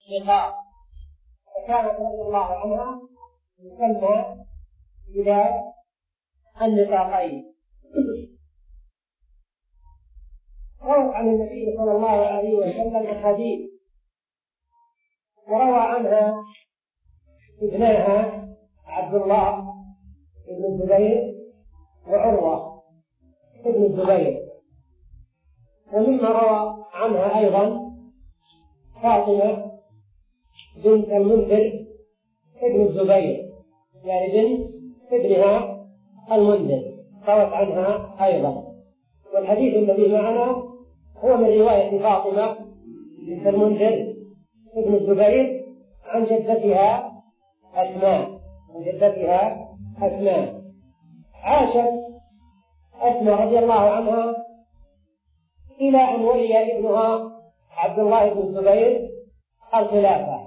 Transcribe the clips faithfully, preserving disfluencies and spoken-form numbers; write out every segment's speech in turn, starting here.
نقاط، فكانت رضي الله عنها يسمى إلى النقاطين. روت عن النبي صلى الله عليه وسلم الحديث، وروى عنها ابناها عبد الله بن الزبير وعروة ابن الزبير، ومما روى عنها أيضا فاطمة بنت المنذر ابن الزبير، يعني بنت ابنها المنذر روت عنها أيضا. والحديث الذي معنا هو من رواية فاطمة بنت المنذر ابن الزبير عن جدتها أسماء عن جدتها أسماء. عاشت أسماء رضي الله عنها إلى أن ولي ابنها عبد الله بن الزبير الخلافة،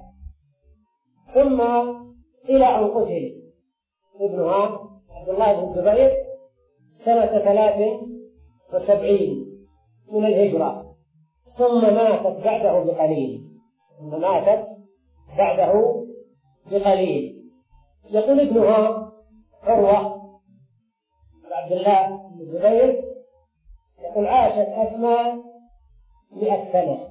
ثم إلى أن قتل ابنها عبد الله بن الزبير سنة ثلاث وسبعين من الهجرة، ثم ماتت بعده بقليل ثم ماتت بعده بقليل. يقول ابنها عروة عبد الله بن الزبير يقول عاشت أسماء مئة سنة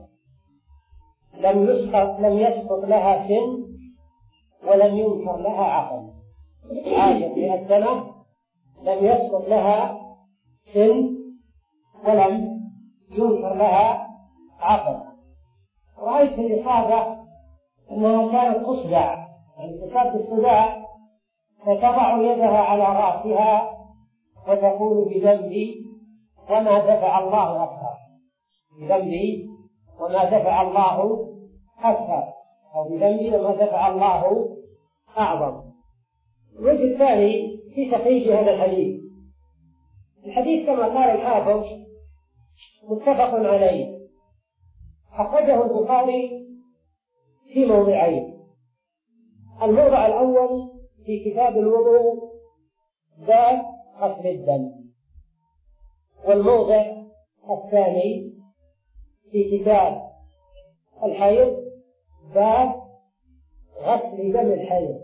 لم يسقط لم يسقط لها سن ولم ينكر لها عقل. عاشت مئة سنة لم يسقط لها سن ولم ينكر لها عقل. رأيت الإصابة أنها كانت تصدع، يعني تصاب بالصداع، فتضع يدها على رأسها وتقول بذنبي وما دفع الله أكثر، بذنبي وما دفع الله أكثر، أو بذنبي وما دفع الله أعظم. الوجه الثاني في تخريج هذا الحديث، الحديث كما قال الحافظ متفق عليه، أخرجه البخاري في موضعين. الموضع الأول في كتاب الوضوء باب غسل الدم، والموضع الثاني في كتاب الحيض باب غسل دم الحيض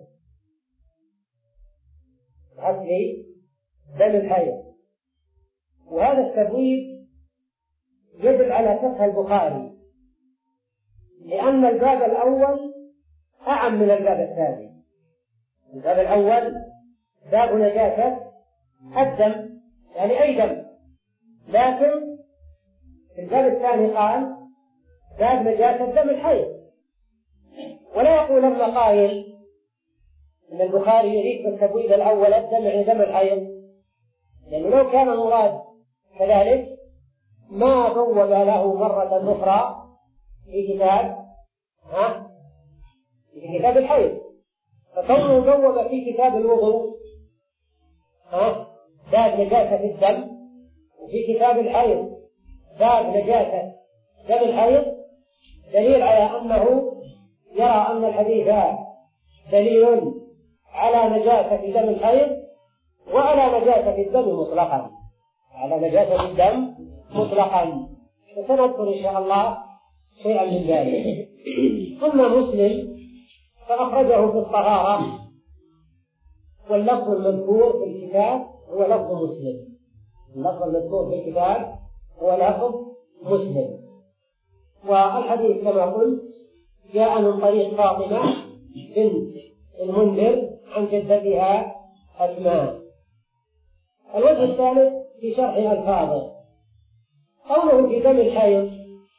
غسل دم الحيض. وهذا التبويب يدل على فقه البخاري، لأن الباب الأول أعم من الباب الثاني. الباب الأول باب نجاسة الدم، يعني أي دم، لكن في الباب الثاني قال باب نجاسة دم الحيض. ولا يقول ابن قائل إن البخاري يريد بالتبويب الأول الدم يعني دم الحيض، لأنه لو كان المراد كذلك ما بوب له مرة أخرى في كتاب ها في كتاب الحيض. فكونه بوب في كتاب الوضوء ها باب نجاسة الدم، وفي كتاب الحيض باب نجاسة دم الحيض، دليل على أنه يرى أن الحديث دليل على نجاسة دم الحيض وعلى نجاسة الدم مطلقا على نجاسة الدم مطلقا وسنذكر إن شاء الله شيئا من ذلك. ثم مسلم فأخرجه في الطهارة، واللفظ المذكور في الكتاب هو لفظ مسلم اللفظ المذكور في الكتاب هو لفظ مسلم. والحديث كما قلت جاء من طريق فاطمة بنت المنذر عن جدتها أسماء. الوجه الثالث في شرح ألفاظه، قوله في دم الحيض،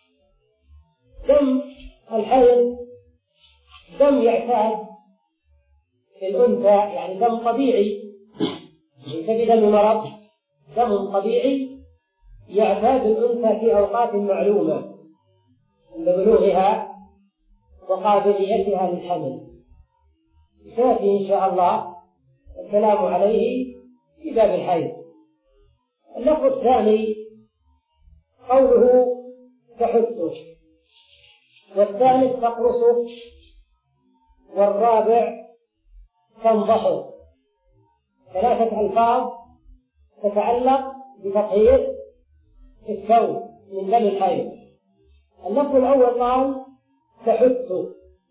دم الحيض دم يعتاد الأنثى، يعني دم طبيعي ليس بدم مرض، دم طبيعي يعتاد الأنثى في أوقات معلومة عند بلوغها وقابليتها للحمل. سيأتي إن شاء الله الكلام عليه في باب الحيض. اللفظ الثاني قوله تحثه، والثالث تقرصه، والرابع تنضحه. ثلاثة ألفاظ تتعلق بتطهير الثوب من دم الحيض. اللفظ الأول قال تحثه،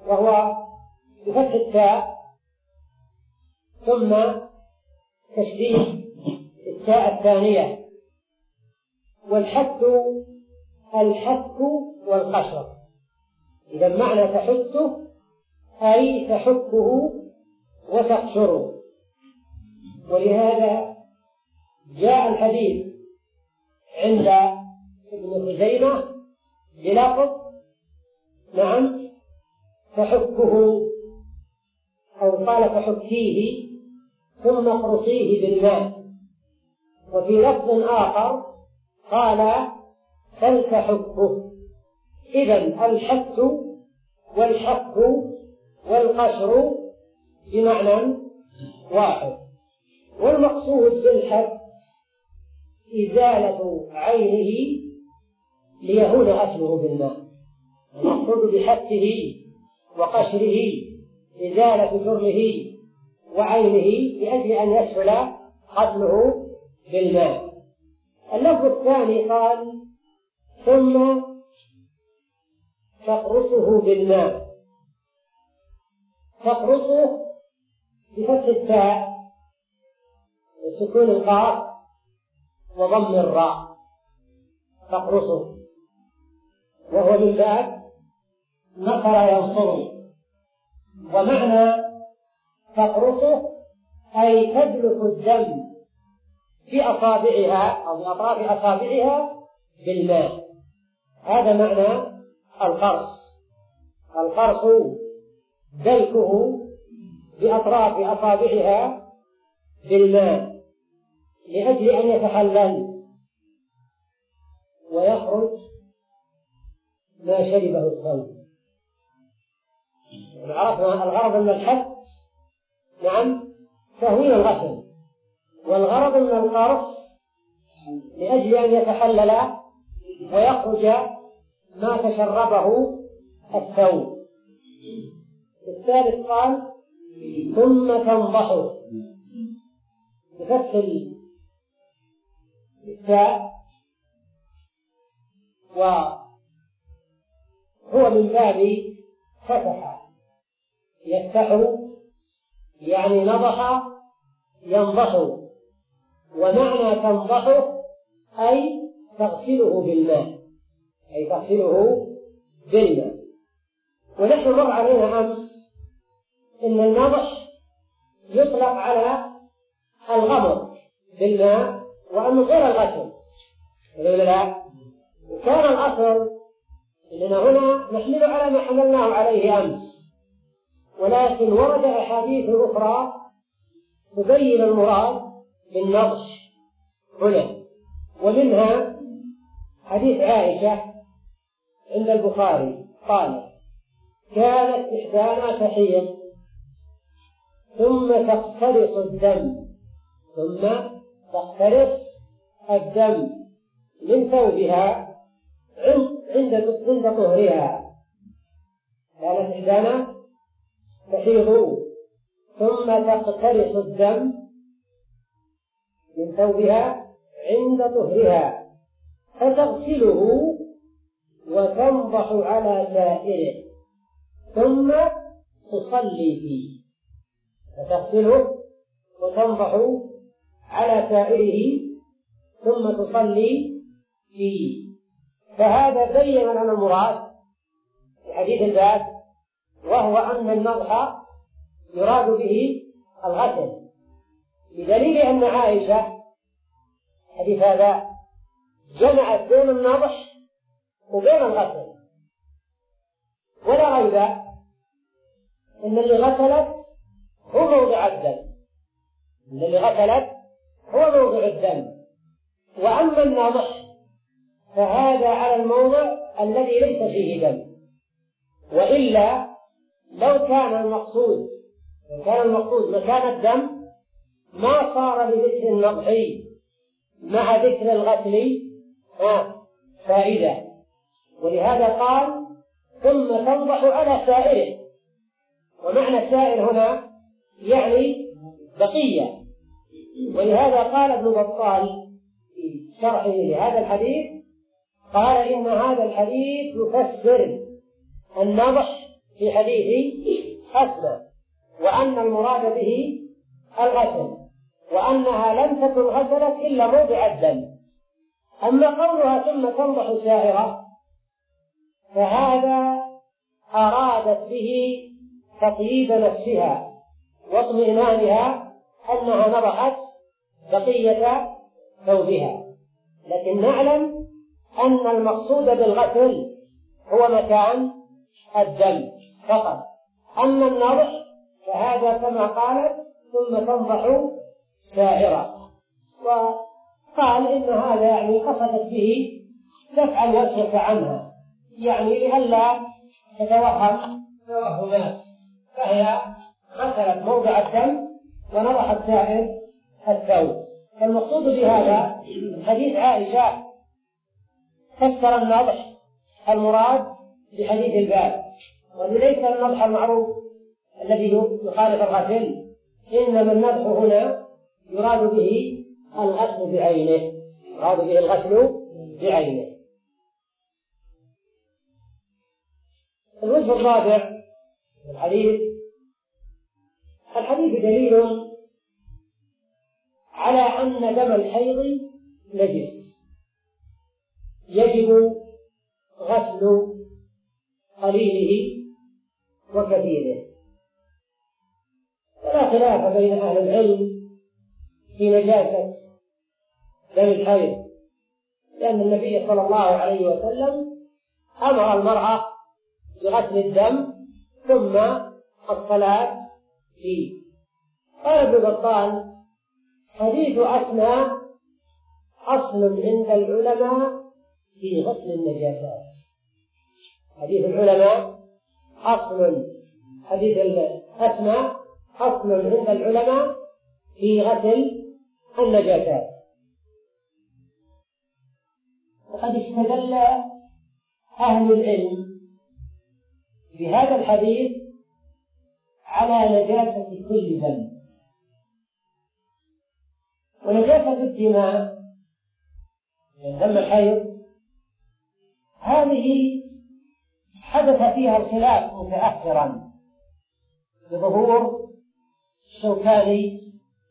وهو بفتح التاء ثم تشديد التاء الثانية، والحك الحك والقشر. إذا معنى تحته أي تحكه وتقشره. ولهذا جاء الحديث عند ابن خزيمة بلفظ نعم تحكه، أو قال فحكيه ثم اقرصيه بالماء، وفي لفظ آخر قال فلتحكه. إذن الحك والحك والقشر بمعنى واحد. والمقصود بالحك إزالة عينه ليهون غسله بالماء. المقصود بحكه وقشره إزالة جرمه وعينه لأجل أن يسهل غسله بالماء. اللفظ الثاني قال ثم تقرصه بالماء. تقرصه بفتح التاء وسكون القاف وضم الراء، تقرصه، وهو من باب نصر ينصره. ومعنى تقرصه أي تدلك الدم في أصابعها أو بأطراف أصابعها بالماء. هذا معنى القرص. القرص دلكه بأطراف أصابعها بالماء لأجل أن يتحلل ويخرج ما شربه الثوب. عرفنا الغرض من الحك نعم تهوين الغسل، والغرض من القرص لأجل أن يتحلل ويخرج ما تشربه الثوب. الثالث قال ثم تنضحه بفتح التاء، وهو من باب فتح يفتح، يعني نضح ينضح. ومعنى تنضحه أي تغسله بالماء، أي تغسله بالماء. ونحن مر علينا أمس إن النضح يطلق على الغمر بالماء وأنه غير الغسل، ولا لا؟ وكان الأصل إننا هنا نحمل على ما حملناه عليه أمس، ولكن ورد أحاديث أخرى تبين المراد بالنضح هنا، ومنها حديث عائشة عند البخاري قال كانت إحدانا تحيض ثم تقترص الدم ثم تقترص الدم من ثوبها عند عند طهرها. كانت إحدانا تحيض ثم تقترص الدم من ثوبها عند طهرها فتغسله وتنضح على سائره ثم تصلي فيه. فتغسله وتنضح على سائره ثم تصلي فيه. فهذا بين لنا المراد في حديث الباب، وهو أن النضح يراد به الغسل، بدليل أن عائشة حديث هذا جمعت بين النضح وبين الغسل، ولا ريب إن اللي غسلت هو موضع الدم، إن اللي غسلت هو موضع الدم، وأما النضح فهذا على الموضع الذي ليس فيه دم. وإلا لو كان المقصود لو كان المقصود مكان الدم ما صار لذكر النضح مع ذكر الغسل فائدة. ولهذا قال ثم تنضح على سائره، ومعنى سائر هنا يعني بقية. ولهذا قال ابن بطال في شرحه لهذا الحديث قال إن هذا الحديث يفسر النضح في حديث أسماء، وأن المراد به الغسل، وأنها لم تكن غسلت إلا موضع الدم. أما قولها ثم تنضح سائرة فهذا أرادت به تطيب نفسها واطمئنانها أنها نضحت بقية ثوبها، لكن نعلم أن المقصود بالغسل هو مكان الدم فقط. أما النضح فهذا كما قالت ثم تنضح سائرة، وقال إن هذا يعني قصدت به دفع الوسوسة عنها، يعني لئلا تتوهم توهمات، فهي غسلت موضع الدم ونضحت سائر الثوب. فالمقصود بهذا حديث عائشة فسر النضح المراد بحديث الباب، وليس النضح المعروف الذي يخالف الغسل، إنما النضح هنا يراد به الغسل بعينه، يراد به الغسل بعينه. الوجه الرابع الحديث الحديث دليل على أن دم الحيض نجس يجب غسل قليله وكثيره، ولا خلاف بين أهل العلم في نجاسة دم الحيض، لأن النبي صلى الله عليه وسلم أمر المرأة بغسل الدم ثم الصلاة فيه. قال ابن بطال حديث أسماء أصل عند العلماء في غسل النجاسات. حديث العلماء أصل حديث أسماء أصل عند العلماء في غسل النجاسات. وقد استدل أهل العلم بهذا الحديث على نجاسة كل دم، ونجاسة الدماء من دم الحيض هذه حدث فيها الخلاف متأخرا بظهور الشوكاني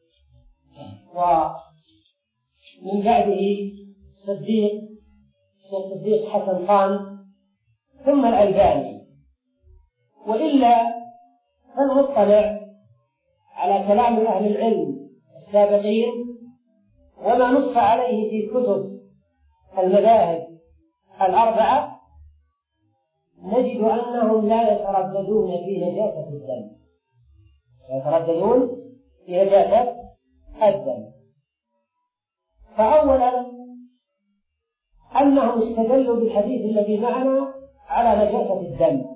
ومن بعده صديق صديق حسن خان ثم الألباني، وإلا فالمطلع على كلام أهل العلم السابقين وما نص عليه في كتب المذاهب الأربعة نجد أنهم لا يترددون في نجاسة الدم، لا يترددون في نجاسة الدم. فأولا أنهم استدلوا بالحديث الذي معنا على نجاسة الدم.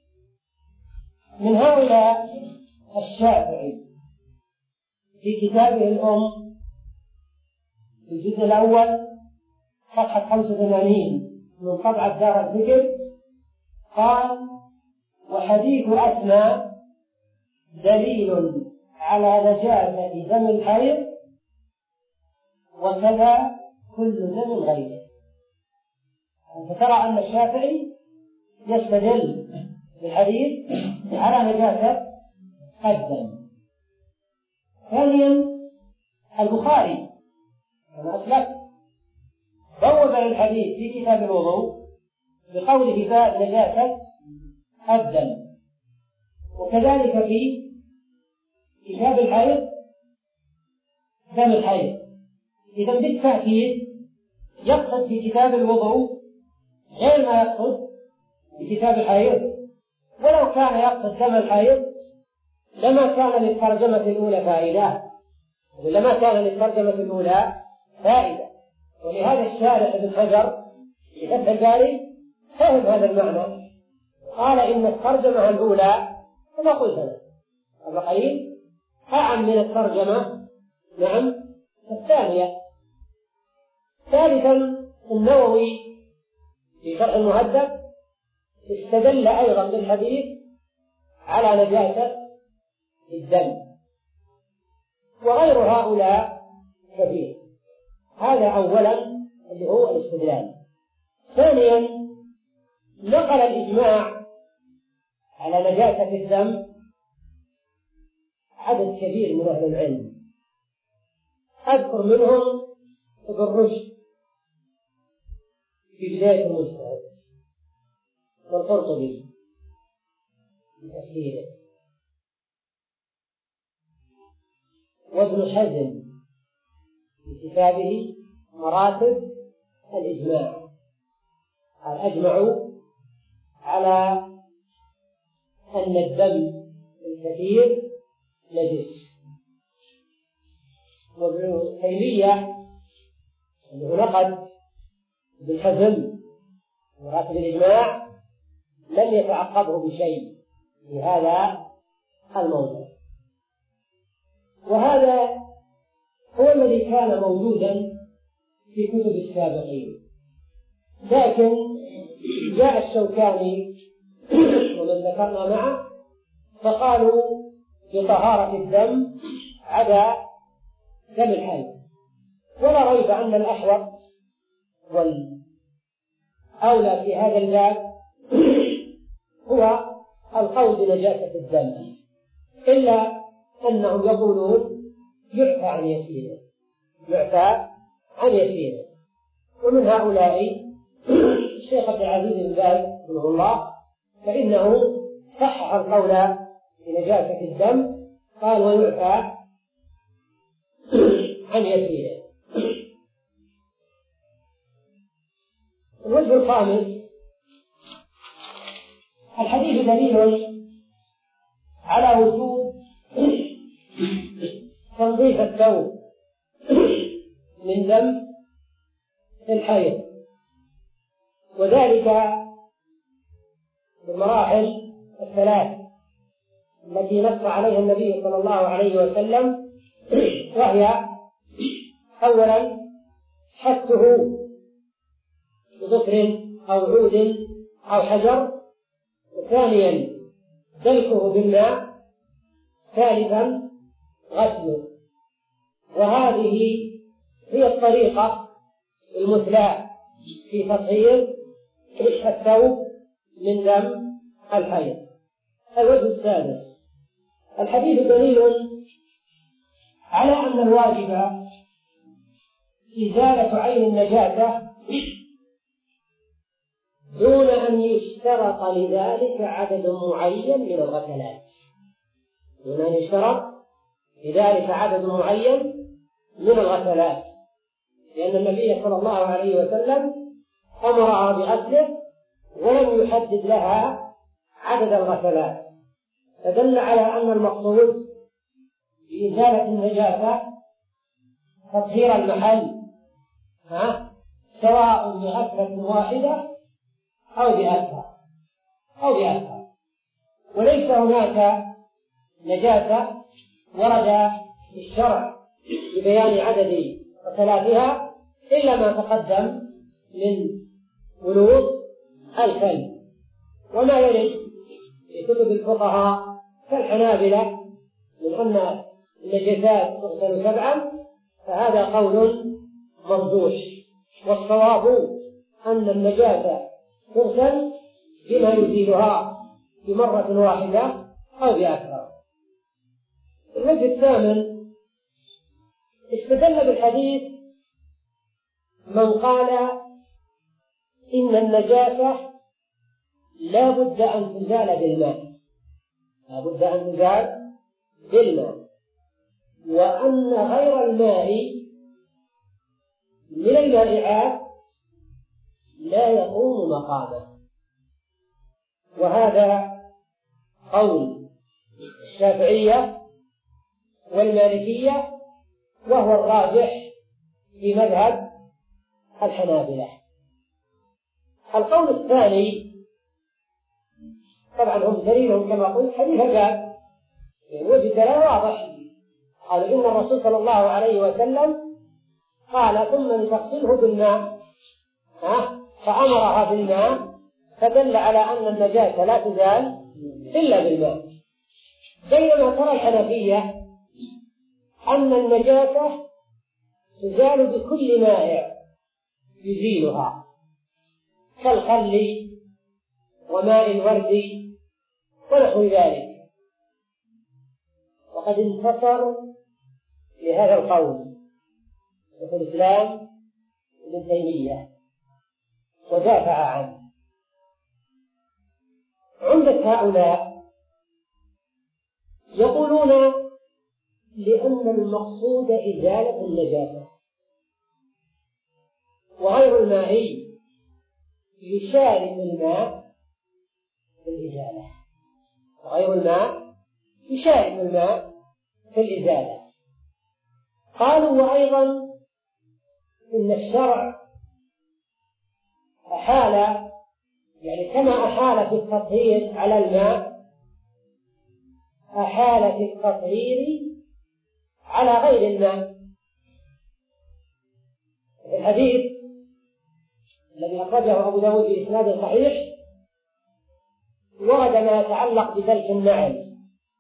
من هؤلاء الشافعي في كتابه الأم في الجزء الأول صفحة خمسة وثمانين من طبعة دار الذكر قال: وحديث أسماء دليل على نجاسة دم الحيض وكذا كل دم غيره. أنت ترى أن الشافعي يستدل بالحديث على نجاسة الدم. ثانيا البخاري كما أسلفت بوب الحديث في كتاب الوضوء بقوله باب نجاسة الدم، وكذلك في كتاب الحيض دم الحيض. إذا بالتأكيد يقصد في كتاب الوضوء غير ما يقصد في كتاب الحيض، ولو كان يقصد دم الحيض لما كان للترجمة الأولى فائدة، لما كان للترجمة الأولى فائدة. ولهذا الشارح ابن حجر في فتح الباري فهم هذا المعنى، قال إن الترجمة الأولى كما قلت أنا الرقيق أعم من الترجمة نعم الثانية. ثالثا النووي في شرح المهذب استدل أيضا بالحديث على نجاسة الدم، وغير هؤلاء كثير. هذا أولا اللي هو الاستدلال. ثانيا نقل الإجماع على نجاسة الدم عدد كبير من أهل العلم، أذكر منهم ابن رشد في بداية المجتهد، والقرطبي في تفسيره، وابن حزم في كتابه مراتب الإجماع، قال أجمعوا على أن الدم الكثير نجس. وابن تيمية الذي نقد ابن حزم مراتب الإجماع لم يتعقبه بشيء في هذا الموضوع، وهذا هو الذي كان موجودا في كتب السابقين. لكن جاء الشوكاني ومن ذكرنا معه فقالوا بطهارة الدم عدا دم الحيض، ولا ريب أن الأحوط والأولى في هذا الباب هو القول بنجاسة الدم، إلا أنهم يقولون يعفى عن يسيره، يعفى عن يسيره. ومن هؤلاء الشيخ عبد العزيز بن باز رحمه الله، فإنه صحح القول بنجاسة الدم، قال ويعفى عن يسيره. الوجه الخامس، الحديث دليل على وجوب تنظيف الثوب من دم الحيض، وذلك بالمراحل الثلاث التي نص عليها النبي صلى الله عليه وسلم، وهي أولا حثه بظفر أو عود أو حجر، ثانيا دلكه بالماء، ثالثا غسله. وهذه هي الطريقة المثلى في تطهير الثوب من دم الحيض. الوجه السادس، الحديث دليل على أن الواجب إزالة عين النجاسة دون أن يشترط لذلك عدد معين من الغسلات، دون أن يشترط لذلك عدد معين من الغسلات، لأن النبي صلى الله عليه وسلم أمرها بغسله ولم يحدد لها عدد الغسلات، فدل على أن المقصود بإزالة النجاسة تطهير المحل، ها؟ سواء بغسلة واحدة أو بأكثر أو بأكثر. وليس هناك نجاسة ورد في الشرع ببيان عدد غسلاتها إلا ما تقدم من بلوغ الكلب، وما يرد في كتب الفقهاء كالحنابلة من أن النجاسات تغسل سبعا، فهذا قول مرجوح، والصواب أن النجاسة تغسل بما يزيلها بمرة واحدة أو بأكثر. الوجه الثامن، استدل بالحديث من قال إن النجاسة لا بد أن تزال بالماء، لا بد أن تزال بالماء، وأن غير الماء من المائعات لا يقوم مقامه. وهذا قول الشافعية والمالكية، وهو الراجح في مذهب الحنابلة. القول الثاني طبعا هم دليلهم كما قلت حديث الباب، وجه دلالة واضح، قالوا إن الرسول صلى الله عليه وسلم قال ثم لتغسله بالماء، ها؟ فأمرها بالماء، فدل على أن النجاسة لا تزال إلا بالماء. بينما ترى الحنفية أن النجاسة تزال بكل مائع يزيلها، كالخل وماء الورد ونحو ذلك. وقد انتصر لهذا القول شيخ الإسلام ابن تيمية ودافع عنه. عمدة هؤلاء يقولون لأن المقصود إزالة النجاسة، وغير المائي يشارك الماء في الإزالة، وغير الماء يشارك الماء في الإزالة. قالوا وأيضا إن الشرع أحال، يعني كما أحال في التطهير على الماء أحال في التطهير على غير الماء. الحديث الذي أخرجه أبو داود بإسناد صحيح ورد ما يتعلق بدلك النعل.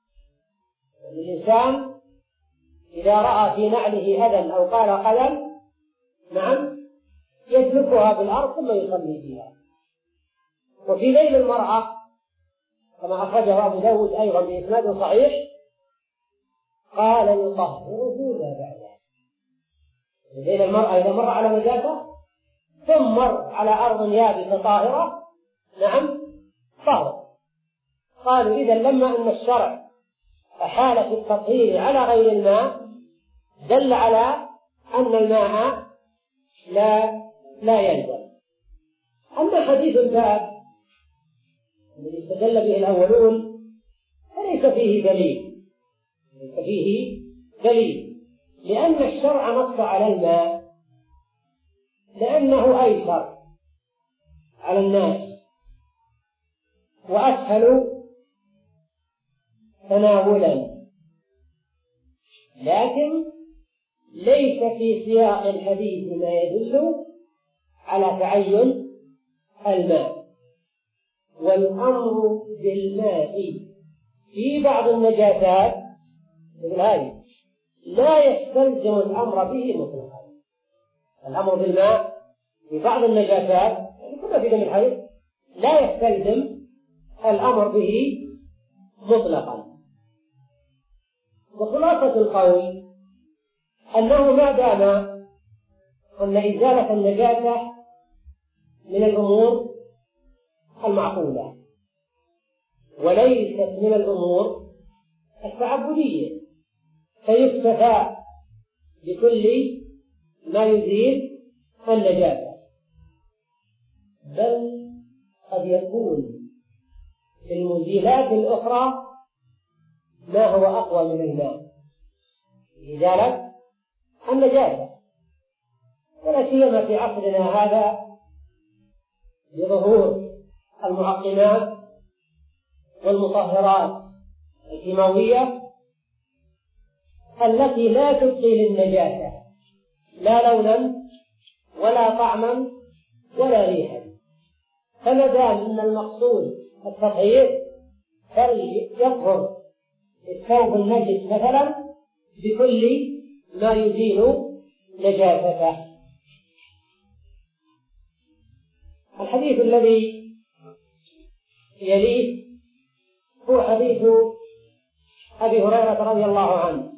الإنسان إذا رأى في نعله أذى أو قال قلم نعم يدلكها بالأرض ثم يصلي فيها. وفي ذيل المرأة كما أخرجه أبو داود أيضا بإسناد صحيح قال يطهره ما بعده. ذيل المرأة إذا مر على نجاسة ثم مر على أرض يابسة طاهرة نعم طهر. قالوا إذا لما أن الشرع أحال في التطهير على غير الماء دل على أن الماء لا لا يلزم. أما حديث الباب الذي استدل به الأولون فليس فيه دليل، ليس فيه دليل لأن الشرع نص على الماء لأنه أيسر على الناس وأسهل تناولا، لكن ليس في سياق الحديث ما يدل على تعين الماء. والأمر بالماء في بعض النجاسات مثل هذه لا يستلزم الأمر به مطلقا. الأمر بالماء في بعض النجاسات كما في دم الحيض لا يستلزم الأمر به مطلقا. وخلاصة القول أنه ما دام أن إزالة النجاسة من الأمور المعقولة وليست من الأمور التعبدية فيكتفى بكل ما يزيل النجاسة، بل قد يكون في المزيلات الأخرى ما هو أقوى من الماء إزالة النجاسة، ولا سيما في عصرنا هذا بظهور المعقمات والمطهرات الكيماوية التي لا تبقي للنجاسة لا لونا ولا طعما ولا ريحا. فما دام أن المقصود التطهير فليطهر الثوب النجس مثلا بكل ما يزيل نجاسته. الحديث الذي يليه هو حديث أبي هريرة رضي الله عنه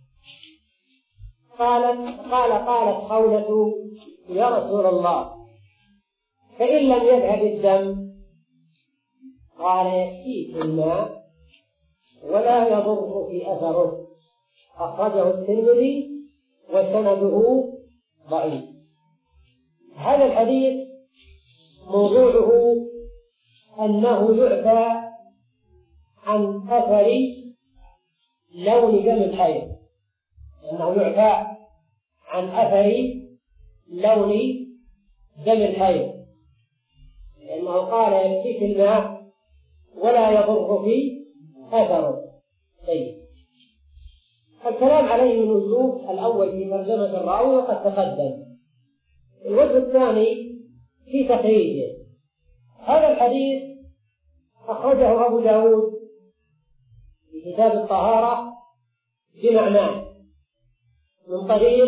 قالت قال قالت خولة يا رسول الله فإن لم يذهب الدم قال يكفيك الماء ولا يضر في أثره. أخرجه الترمذي وسنده ضعيف. هذا الحديث موضوعه أنه يعفى عن أثر لون دم الحيض، أنه يعفى عن أثر لون دم الحيض، لأنه قال يكفيك الماء ولا يضر في أثره. طيب الكلام عليه من وجوه، الأول في ترجمة الراوي وقد تقدم، الوجه الثاني في تخريجه. هذا الحديث أخرجه أبو داود في كتاب الطهارة بمعناه من طريق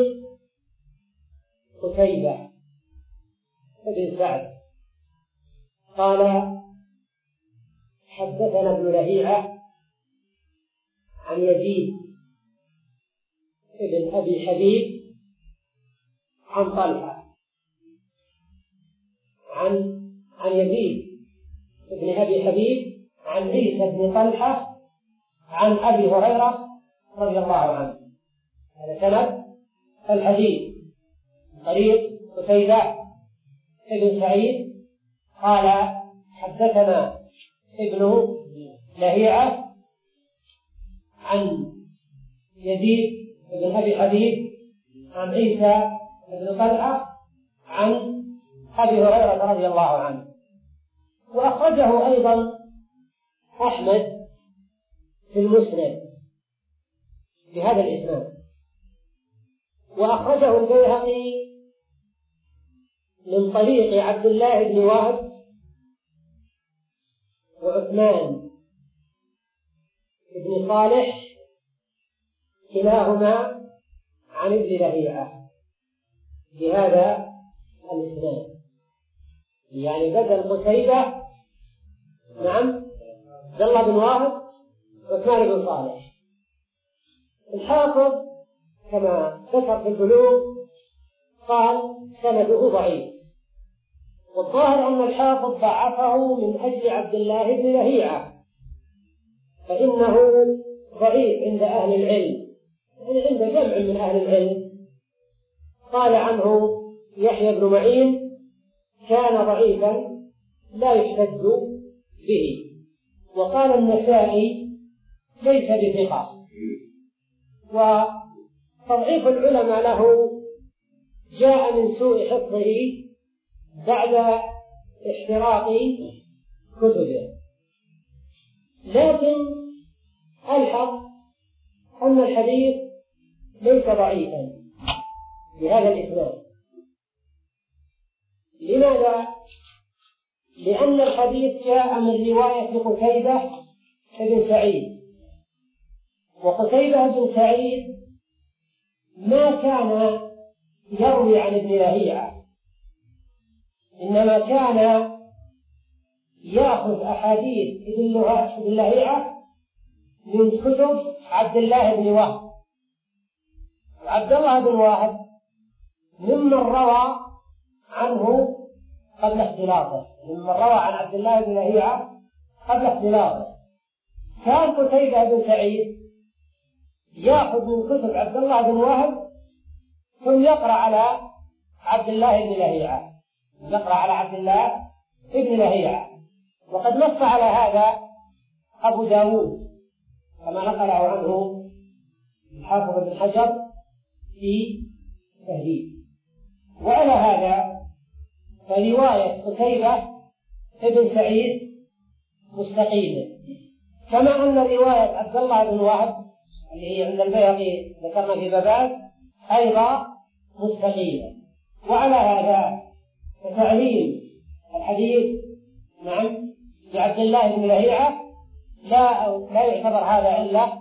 قتيبة بن سعد قال حدثنا ابن لهيعة عن يزيد ابن أبي حبيب عن طلحة عن عن يزيد ابن أبي حبيب عن عيسى بن طلحة عن أبي هريرة رضي الله عنه. هذا سند الحديث. طريق قتيبة ابن سعيد قال حدثنا ابن لهيعة عن يزيد بن أبي حبيب عن عيسى بن طلحة عن أبي هريرة رضي الله عنه. وأخرجه أيضا أحمد في المسند بهذا الإسناد، وأخرجه البيهقي من طريق عبد الله بن وهب وعثمان بن صالح كلاهما عن ابن لهيعة بهذا الإسناد، يعني بدل قتيبة نعم عبد الله بن وهب وعثمان بن صالح. الحافظ كما ذكر في البلوغ قال سنده ضعيف، والظاهر أن الحافظ ضعفه من أجل عبد الله بن لهيعة، فإنه ضعيف عند أهل العلم، يعني عند جمع من أهل العلم. قال عنه يحيى بن معين كان ضعيفا لا يحتج به، وقال النسائي ليس بثقة. وتضعيف العلماء له جاء من سوء حفظه بعد احتراق كتبه، لكن الحق أن الحديث ليس ضعيفا بهذا الإسناد. لماذا؟ لأن الحديث جاء من رواية قتيبة بن سعيد، وقتيبة بن سعيد ما كان يروي عن ابن لهيعة، إنما كان يأخذ أحاديث ابن لهيعة من كتب عبد الله بن وهب. عبد الله بن وهب ممن روى عنه قبل اختلاطه، ممن روى عن عبد الله بن لهيعة قبل اختلاطه. كان قتيبة بن سعيد يأخذ من كتب عبد الله بن وهب ثم يقرأ على عبد الله بن لهيعة، يقرأ على عبد الله بن لهيعة. وقد نص على هذا أبو داود كما نقله عنه الحافظ بن حجر في تهذيب. وعلى هذا فرواية قتيبة بن سعيد مستقيمة، كما أن رواية عبد الله بن وهب اللي هي عند البيهقي ذكرنا في بابات أيضا مستقيمة. وعلى هذا فتعليل الحديث نعم لعبد الله بن لهيعة لا لا يعتبر هذا علة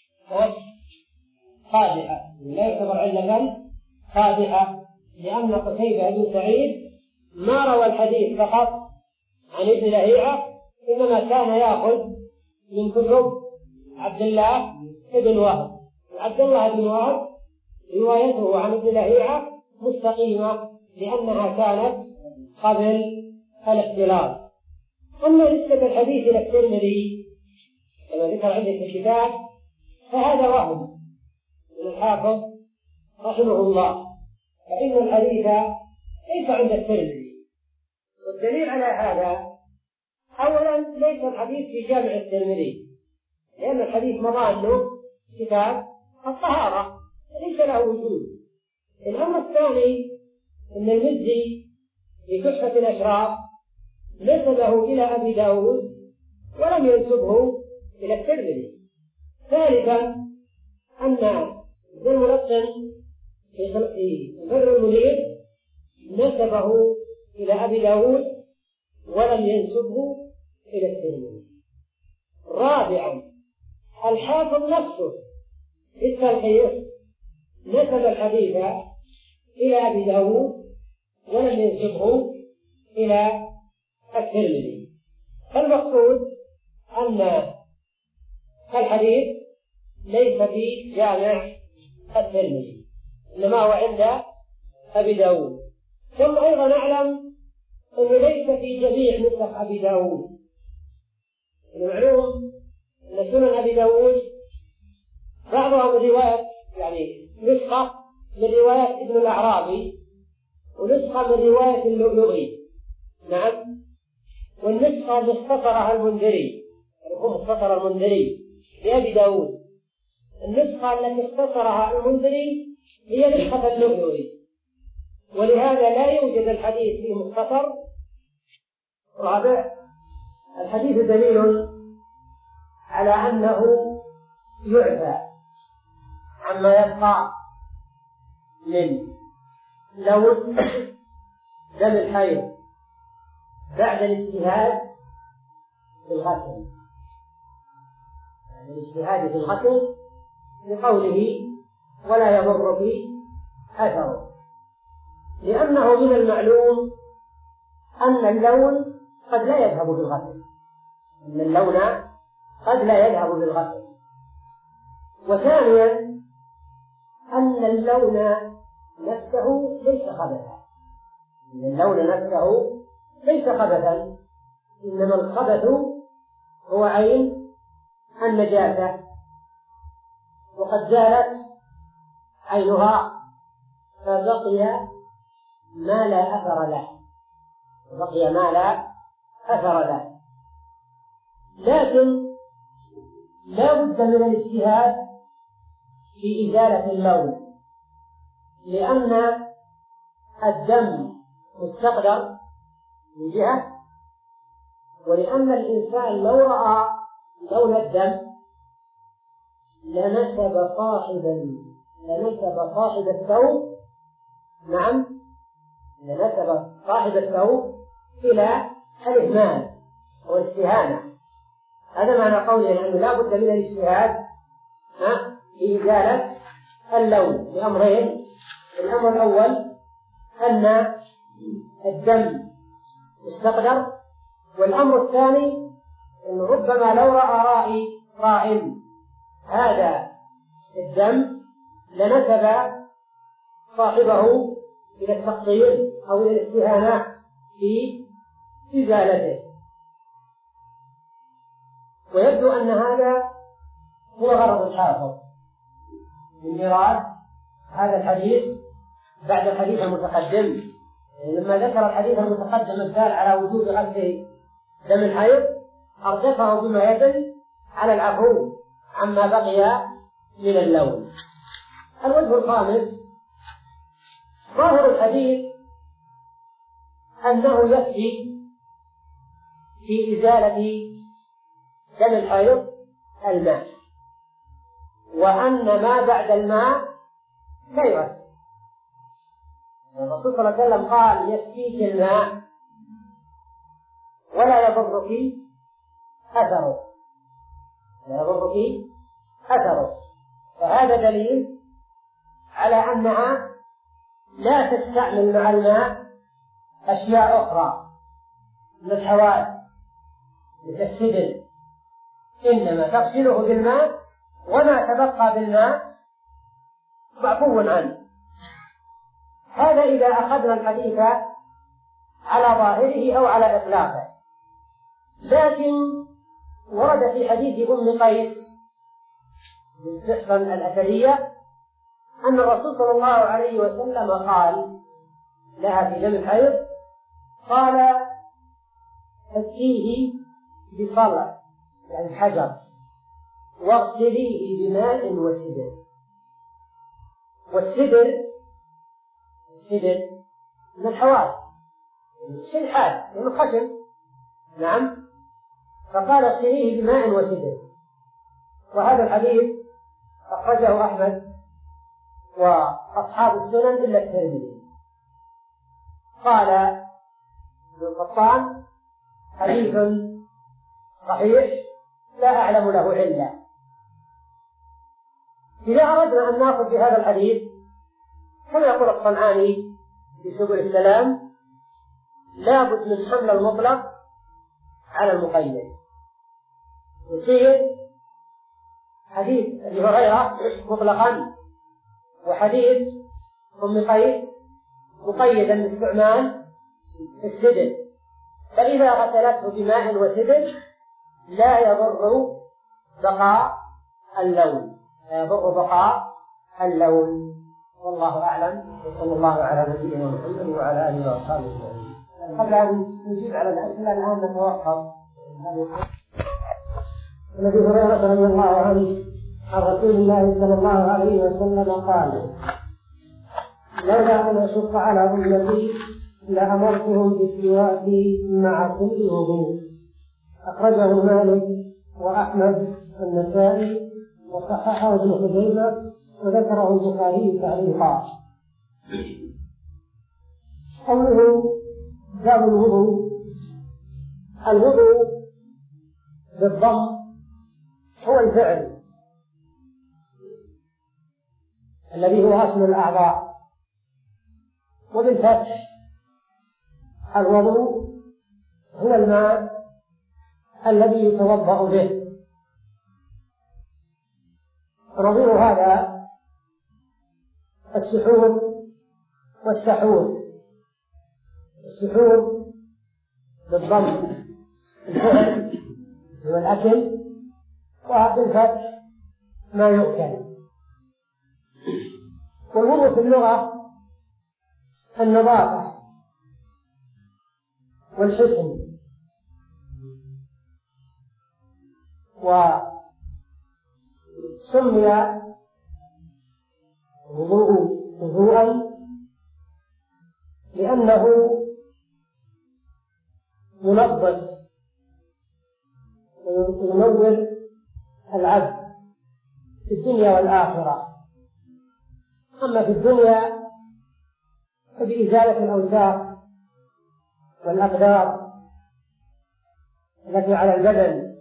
قادحة، لا يعتبر علة قادحة، لأن قتيبة بن سعيد ما روى الحديث فقط عن ابن لهيعة، إنما كان يأخذ من كتب عبد الله بن وهب. عبد الله بن وهب روايته عن ابن لهيعة مستقيمة لأنها كانت قبل الاختلاط. أما نسبة الحديث إلى الترمذي كما ذكر عندك في الكتاب فهذا وهم من الحافظ رحمه الله، فإن الحديث ليس عند الترمذي. والدليل على هذا أولا ليس الحديث في جامع الترمذي، لأن الحديث مضانه كتاب الطهارة ليس له وجود. الأمر الثاني أن المزي في تحفة الأشراف نسبه إلى أبي داود ولم ينسبه إلى الترمذي. ثالثا أن ابن الملقن في البر المنير نسبه إلى أبي داود ولم ينسبه إلى الترمذي. رابعا الحافظ نفسه في التلخيص نسب الحديث إلى أبي داود ولم ينسبه إلى الترمذي. فالمقصود أن الحديث ليس في جامع الترمذي، إنما هو عند أبي داود. ثم أيضا نعلم أنه ليس في جميع نسخ أبي داود. المعلوم أن سنن أبي داود بعضها من رواية، يعني نسخة من رواية ابن الأعرابي ونسخة من رواية اللؤلؤي، نعم، والنسخة اللي اختصرها المنذري، يكون مختصر المنذري لأبي داود، النسخة التي اختصرها المنذري هي نسخة اللؤلؤي، ولهذا لا يوجد الحديث في مختصر. رابع، الحديث دليل على أنه يعفى عما يبقى من لون دم الحيض بعد الاجتهاد في الغسل، يعني الاجتهاد في الغسل لقوله ولا يضرك أثره، لأنه من المعلوم أن اللون قد لا يذهب بالغسل، أن اللون قد لا يذهب بالغسل. وثانيا أن اللون نفسه ليس خبثا، أن اللون نفسه ليس خبثا، إنما الخبث هو عين النجاسة، وقد زالت عينها فبقي ما لا أثر له، بقي ما لا أثر له. لكن لا بد من الاجتهاد في إزالة اللون، لأن الدم مستقدر من جهة، ولأن الإنسان لو رأى لون الدم لنسب صاحب لنسب صاحب الثوب نعم لنسب صاحب الثوب إلى الإهمال والاستهانة. هذا معنى قوله أنه لا بد من الاجتهاد في إزالة اللون لأمرين: الأمر الأول أن الدم مستقدر، والأمر الثاني أن ربما لو رأى رائي راء هذا الدم لنسب صاحبه إلى التقصير أو إلى الاستهانة في إزالته. ويبدو أن هذا هو غرض الحافظ من إيراد هذا الحديث بعد الحديث المتقدم، يعني لما ذكر الحديث المتقدم الدال على وجوب غسل دم الحيض أردفه بما يدل على العفو عما بقي من اللون. الوجه الخامس: ظاهر الحديث أنه يكفي في إزالة دم الحيض الماء، وأن ما بعد الماء لا يؤثر. الرسول صلى الله عليه وسلم قال: يكفيك الماء ولا يضرك أثره، لا يضرك أثره. فهذا دليل على أنها لا تستعمل مع الماء أشياء أخرى من الحوادث مثل السدر، إنما تغسله بالماء، وما تبقى بالماء معفو عنه. هذا إذا أخذنا الحديث على ظاهره أو على إطلاقه. لكن ورد في حديث أم قيس بن محصن الأسدية أن الرسول صلى الله عليه وسلم قال لها في دم الحيض، قال: فكيه بصلع يعني حجر واغسليه بماء وسدر. والسدر السدر من الحوادث، شيء حاد من الخشب، نعم، فقال: اغسليه بماء وسدر. وهذا الحديث أخرجه أحمد وأصحاب السنن إلا الترمذي. قال ابن القطان: حديث صحيح لا أعلم له علة. إذا أردنا أن نأخذ بهذا الحديث كما يقول الصنعاني في سبل السلام: لا بد من حمل المطلق على المقيد. يصير حديث أبي هريرة مطلقا وحديث أم قيس مقيدا باستعمال السدر، فإذا غسلته بماء وسدر لا يضر بقاء اللون لا يضر بقاء اللون والله أعلم. وصلى الله على نبينا محمد وعلى آله وأصحابه أجمعين. قبل أن نجيب على الأسئلة الآن نتوقف. عن أبي هريرة رضي الله عنه عن رسول الله صلى الله عليه وسلم قال: لولا أن أشق على أمتي لأمرتهم بالسواك مع كل وضوء. أخرجه مالك وأحمد والنسائي وصححه ابن خزيمة وذكره البخاري تعليقا. قوله باب الوضوء، الوضوء بالضم هو الفعل الذي هو أصل الأعضاء، وبالفتح الوضوء هو الماء الذي يتوضأ به. نظير هذا السحور والسحور. السحور بالضم الفعل هو الأكل، وبالفتح ما يؤكل. والوضوء في اللغة النظافة والحسن، وسمي الوضوء وضوءا لأنه ينظف وينور العبد في الدنيا والآخرة. أما في الدنيا فبإزالة الأوساخ والأقدار التي على البدن،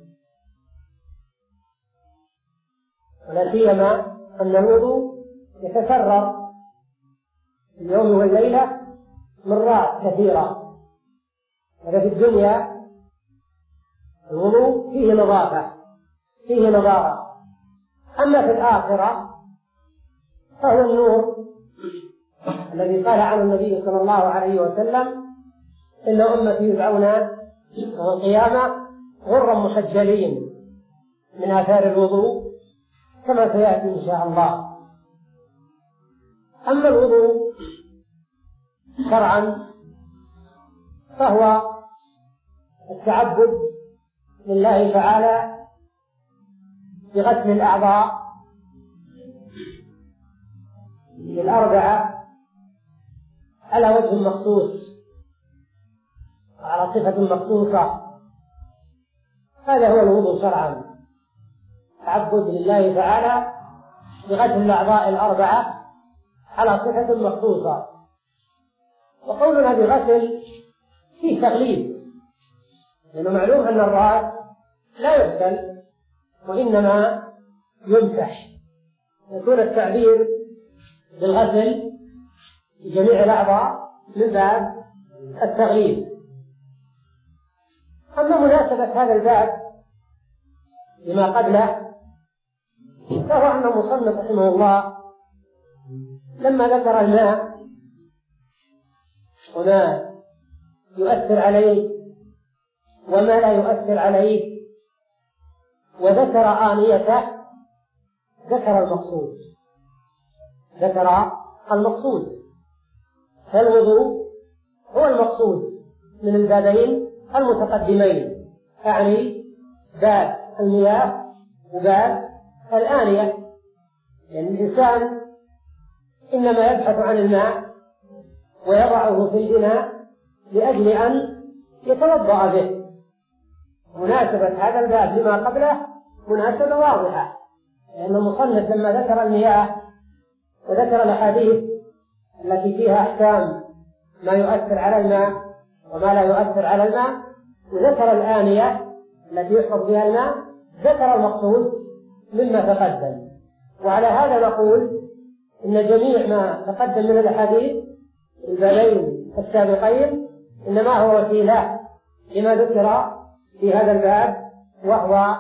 ولا سيما أن الوضوء يتكرر في اليوم والليلة مرات كثيرة. هذا في الدنيا الوضوء فيه نظافة فيه نظارة. أما في الآخرة فهو النور الذي قال عنه النبي صلى الله عليه وسلم: إن أمتي يدعون يوم القيامة غرا محجلين من آثار الوضوء، كما سيأتي إن شاء الله. أما الوضوء شرعا فهو التعبد لله تعالى بغسل الأعضاء الأربعة على وجه مخصوص وعلى صفة مخصوصة. هذا هو الوضوء شرعا، تعبد لله تعالى بغسل الأعضاء الأربعة على صفة مخصوصة. وقولنا بغسل فيه تغليب، لأنه معلوم أن الرأس لا يغسل وإنما يمسح، يكون التعبير بالغسل لجميع الأعضاء من باب التغليب. أما مناسبة هذا الباب لما قبله فهو أن المصنف رحمه الله لما ذكر الماء وما يؤثر عليه وما لا يؤثر عليه وذكر آنيته ذكر المقصود ذكر المقصود فالوضوء هو المقصود من البابين المتقدمين، أعني باب المياه وباب الآنية. لأن يعني الإنسان إنما يبحث عن الماء ويضعه في الإناء لأجل أن يتوضأ به. مناسبة هذا الباب لما قبله مناسبة واضحة، لأن المصنف لما ذكر المياه وذكر الأحاديث التي فيها أحكام ما يؤثر على الماء وما لا يؤثر على الماء، وذكر الآنية التي يحفظ بها الماء، ذكر المقصود مما تقدم. وعلى هذا نقول إن جميع ما تقدم من الأحاديث البابين السابقين إنما هو وسيلة لما ذكر في هذا الباب، وهو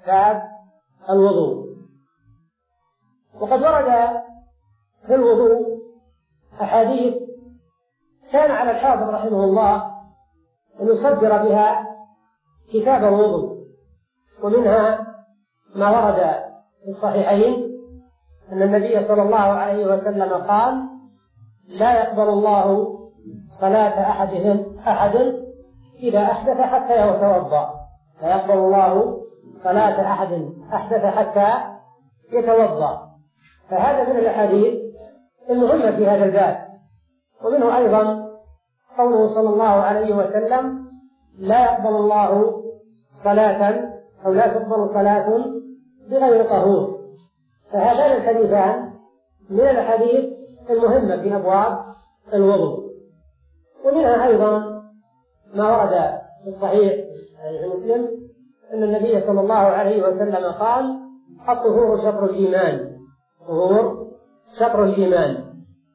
باب الوضوء. وقد ورد في الوضوء أحاديث كان على الحافظ رحمه الله أن يصدر بها كتاب الوضوء، ومنها ما ورد في الصحيحين أن النبي صلى الله عليه وسلم قال: لا يقبل الله صلاة أحدهم أحد إذا أحدث حتى يتوضأ. لا يقبل الله صلاة أحد أحدث حتى يتوضأ. فهذا من الأحاديث المهمة في هذا الباب. ومنه أيضا قوله صلى الله عليه وسلم: لا يقبل الله صلاة أو لا تقبل صلاة بغير طهور. فهذان الحديثان من الأحاديث المهمة في أبواب الوضوء. ومنها أيضا ما ورد في الصحيح صحيح مسلم أن النبي صلى الله عليه وسلم قال: الطهور شطر الإيمان. الطهور شطر الإيمان.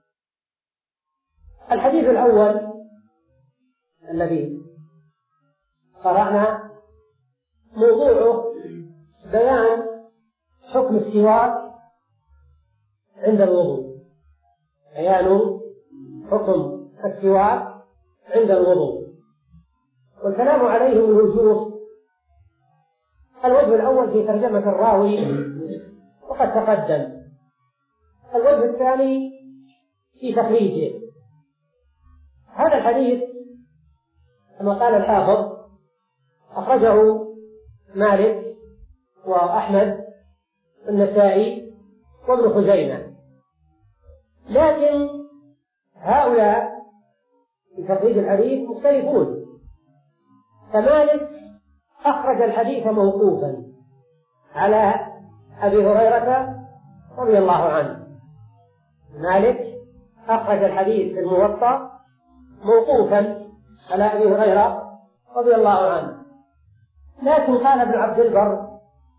الحديث الأول الذي قرأنا موضوعه بيان حكم السواك عند الوضوء. بيان حكم السواك عند الوضوء، والكلام عليه من وجوه. الوجه الأول في ترجمة الراوي وقد تقدم. الوجه الثاني في تخريجه. هذا الحديث كما قال الحافظ أخرجه مالك وأحمد والنسائي وابن خزيمة، لكن هؤلاء في تخريج الحديث مختلفون. فمالك أخرج الحديث موقوفا على أبي هريرة رضي الله عنه. مالك أخرج الحديث في الموطأ موقوفا على أبي هريرة رضي الله عنه، لكن قال ابن عبد البر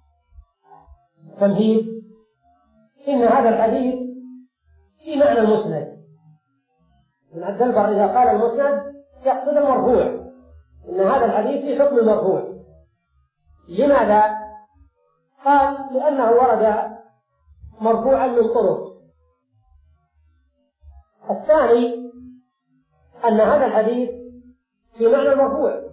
تمهيد إن هذا الحديث في معنى المسند. ابن عبد البر إذا قال المسند يقصد المرفوع، إن هذا الحديث في حكم المرفوع. لماذا؟ قال: لأنه ورد مرفوعا من طرق. الثاني أن هذا الحديث في معنى المرفوع،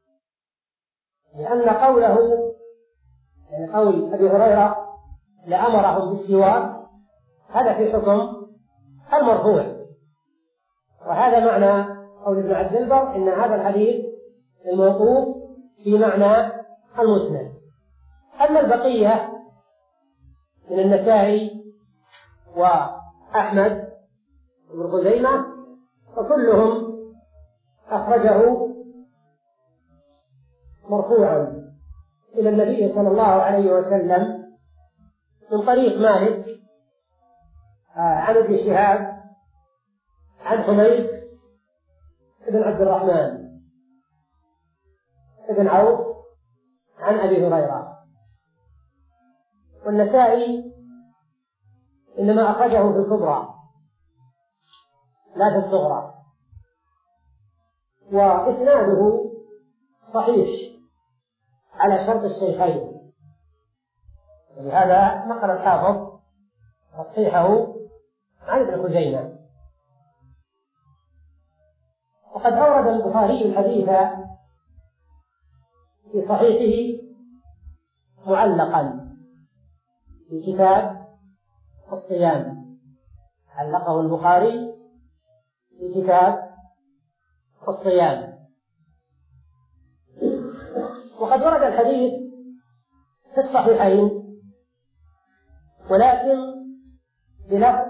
لأن قوله يعني قول أبي هريرة لأمرهم بالسواك هذا في حكم المرفوع. وهذا معنى قول ابن عبد البر إن هذا الحديث الموقوف في معنى المسند. أما البقية من النسائي وأحمد وابن خزيمة فكلهم أخرجه مرفوعا إلى النبي صلى الله عليه وسلم من طريق مالك عن ابن شهاب عن حميد بن عبد الرحمن بن عوف عن أبي هريرة. والنسائي إنما أخرجه في الكبرى لا في الصغرى، وإسناده صحيح على شرط الشيخين، ولهذا نقل الحافظ تصحيحه عن ابن خزيمة. وقد أورد البخاري الحديث في صحيحه معلقا في كتاب الصيام. علقه البخاري في كتاب الصيام. وقد ورد الحديث في الصحيحين ولكن بلفظ: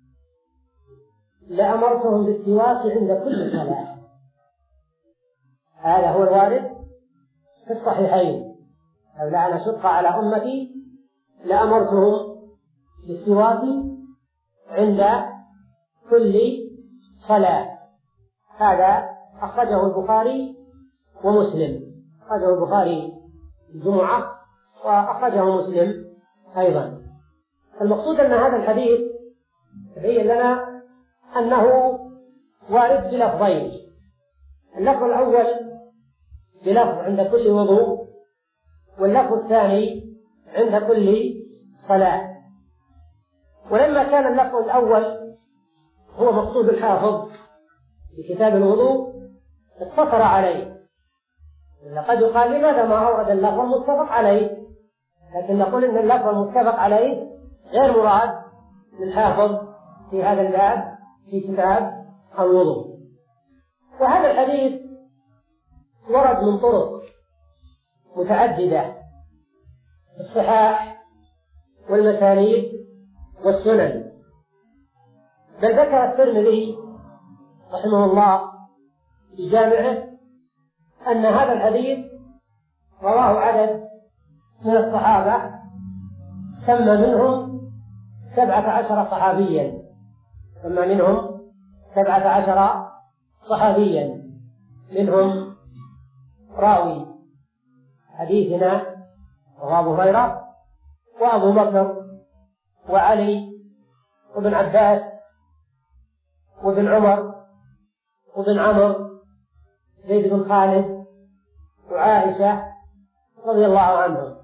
لأمرتهم بالسواك عند كل صلاة. هذا هو الوارد في الصحيحين: لولا أن أشق على أمتي لأمرتهم بالسواك عند كل صلاة. هذا أخرجه البخاري ومسلم. أخرجه البخاري الجمعة وأخرجه مسلم أيضا. المقصود أن هذا الحديث يبين لنا أنه وارد بلفظين: اللفظ الأول بلفظ عند كل وضوء، واللفظ الثاني عند كل صلاة. ولما كان اللفظ الأول هو مقصود الحافظ في كتاب الوضوء اقتصر عليه، قد يقال لماذا ما أورد اللفظ المتفق عليه، لكن نقول إن اللفظ المتفق عليه غير مراد للحافظ في هذا الباب في كتاب الوضوء. وهذا الحديث ورد من طرق متعددة في الصحاح والمسانيد والسنن، بل ذكر الترمذي رحمه الله في جامعه أن هذا الحديث رواه عدد من الصحابة سمى منهم سبعة عشر صحابيا سمى منهم سبعة عشر صحابيا منهم راوي حديثنا وأبو هريرة وأبو بكر وعلي وابن عباس وابن عمر وابن عمرو زيد بن خالد وعائشة رضي الله عنهم.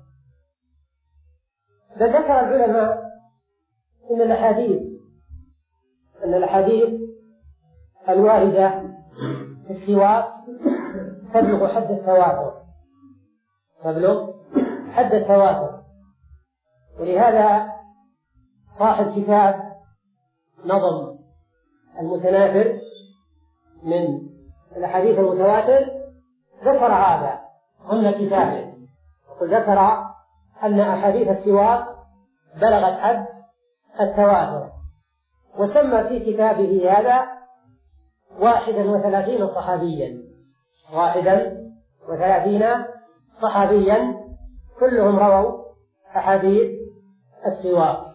فذكر العلماء إن الأحاديث أن الأحاديث الواردة في السواك تبلغ حد التواتر تبلغ حد التواتر ولهذا صاحب كتاب نظم المتناثر من الأحاديث المتواتر ذكر هذا ضمن كتابه، وذكر أن أحاديث السواك بلغت حد التواتر، وسمى في كتابه هذا واحدا وثلاثين صحابيا واحدا وثلاثين صحابيا كلهم رووا أحاديث السواك.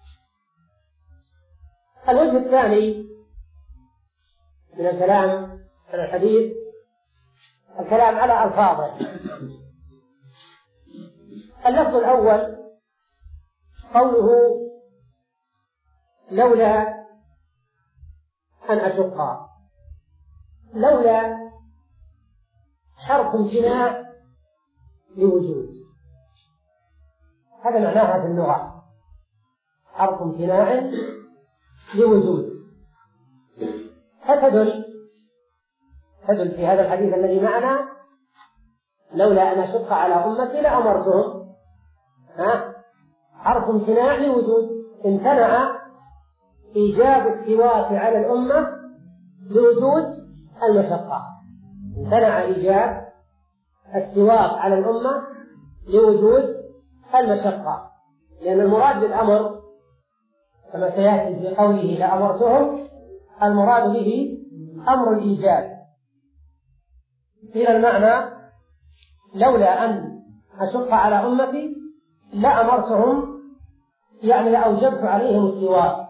الوجه الثاني من الكلام عن الحديث الكلام على ألفاظه. اللفظ الأول قوله لولا أن أشق، لولا حرف امتناع لوجود، هذا معناها في اللغة، حرف امتناع لوجود، فتدل تدل في هذا الحديث الذي معنا لولا أن أشق على أمتي لأمرتهم، ها حرف امتناع لوجود، امتنع إيجاب السواك على الأمة لوجود المشقة، امتنع إيجاب السواك على الأمة لوجود المشقة، لأن المراد بالأمر كما سيأتي في قوله لأمرتهم المراد به أمر الإيجاب. يصير المعنى لولا أن أشق على أمتي لأمرتهم يعني لأوجبت عليهم السواك.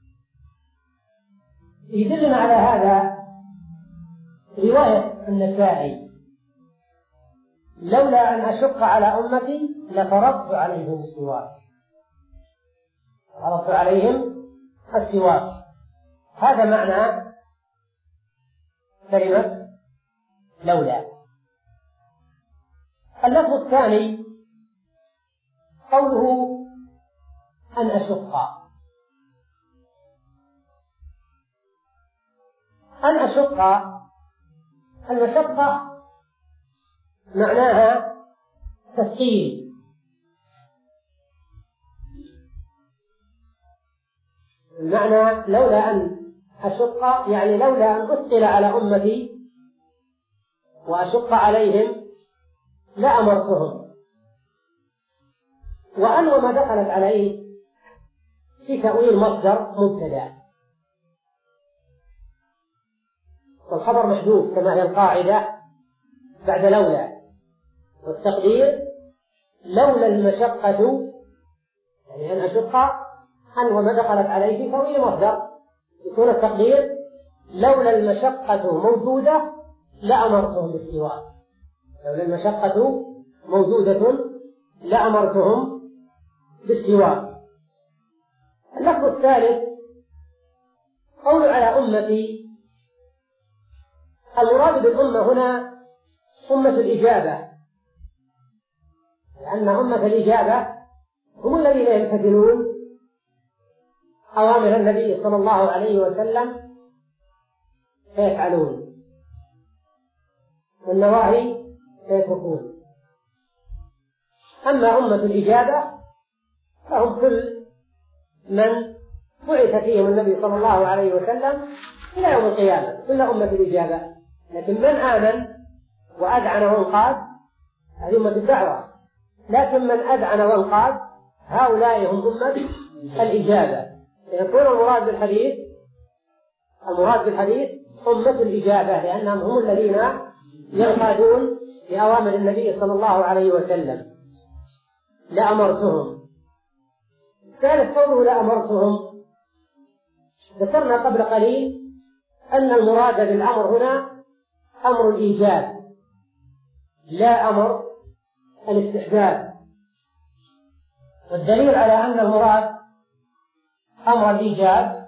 يدلنا على هذا رواية النسائي لولا أن أشق على أمتي لفرضت عليهم السواك، فرضت عليهم السواك، هذا معنى كلمة لولا. اللفظ الثاني قوله أن أشق، أن أشق المشقة معناها تثقيل، المعنى لولا أن أشق يعني لولا أن أثقل على أمتي وأشق عليهم لأمرتهم. وأن وما دخلت عليه في تأويل مصدر مبتدأ، والخبر محذوف كما هي القاعدة بعد لولا، والتقدير لولا المشقة يعني أن أشق أن وما دخلت عليه في تأويل مصدر، يكون التقدير لولا المشقة موجودة لأمرتهم بالسواك، لولا المشقة موجودة لأمرتهم بالسواك. اللفظ الثالث قول على أمتي، المراد بالأمة هنا أمة الإجابة، لأن أمة الإجابة هم الذين يمتثلون أوامر النبي صلى الله عليه وسلم فيفعلون والنواهي فيتركون. أما أمة الإجابة فهم كل من بعث فيهم النبي صلى الله عليه وسلم إلى يوم القيامة، كل أمة الإجابة. لكن من آمن وأذعن وانقاد هذه أمة الدعوة، لكن من أذعن وانقاد هؤلاء هم أمة الإجابة. يكون المراد بالحديث المراد بالحديث أمة الإجابة، لأنهم هم الذين ينقادون لأوامر النبي صلى الله عليه وسلم. لأمرتهم. ثالث قوله لأمرتهم، ذكرنا قبل قليل أن المراد بالأمر هنا أمر الإيجاب لا أمر الاستحباب، والدليل على أن المراد أمر الإيجاب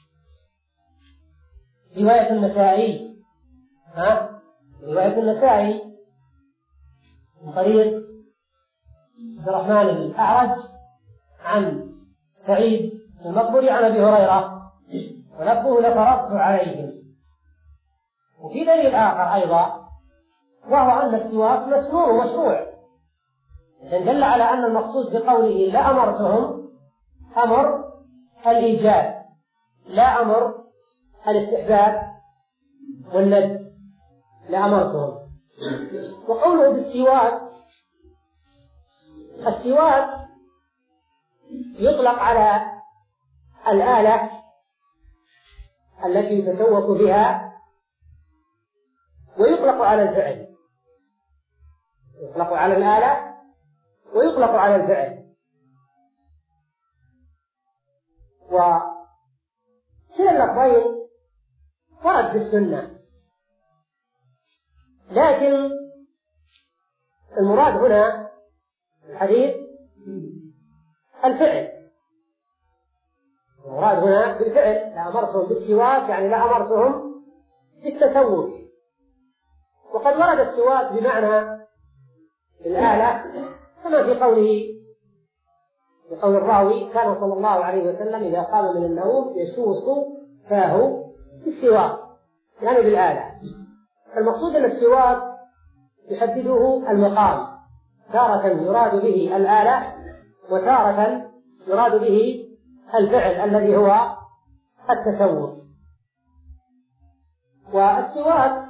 رواية النسائي ها رواية النسائي من طريق عبد الرحمن الأعرج عن سعيد المقبري عن أبي هريرة ولفظه لفرضت عليهم. وفي دليل آخر أيضا وهو أن السواك مسنون ومشروع، إذن دل على أن المقصود بقوله لأمرتهم أمر الإيجاب لا أمر الاستحباب والندب، لأمرتهم. وقوله بالسواك، السواك يطلق على الآلة التي يتسوق بها ويطلق على الفعل، يطلق على الآلة ويطلق على الفعل. وكلا اللفظين ورد في السنة، لكن المراد هنا الحديث الفعل، المراد هنا بالفعل. لأمرتهم بالسواك يعني لأمرتهم بالتسوق. وقد ورد السواك بمعنى الآلة كما في قوله في قول الراوي كان صلى الله عليه وسلم إذا قام من النوم يشوص فاه بالسواك يعني بالآلة. المقصود أن السواك يحدده المقام، تارة يراد به الآلة وتارة يراد به الفعل الذي هو التسوق. والسواك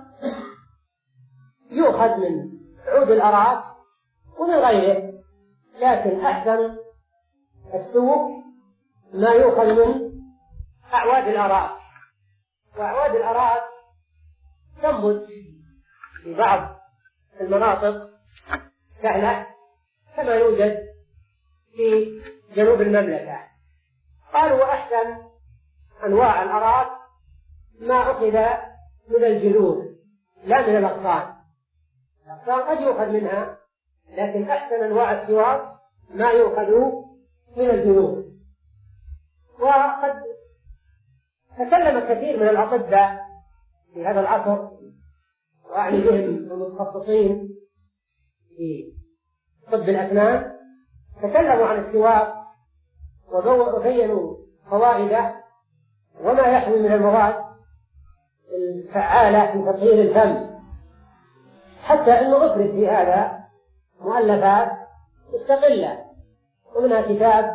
يؤخذ من عود الأراك ومن غيره، لكن أحسن السوق ما يؤخذ من أعواد الأراك. وأعواد الأراك تنبت في بعض المناطق سهلة كما يوجد في جنوب المملكة. قالوا وأحسن أنواع الأراك ما أخذ من الجذور لا من الأغصان. الأغصان قد يؤخذ منها، لكن أحسن أنواع السواك ما يؤخذ من الجذور. وقد تكلم كثير من الأطباء في هذا العصر، وأعني بهم المتخصصين في طب الأسنان، تكلموا عن السواك وبينوا فوائده وما يحوي من المواد الفعالة في تطهير الفم، حتى أنه أفرد في هذا مؤلفات مستقلة، ومنها كتاب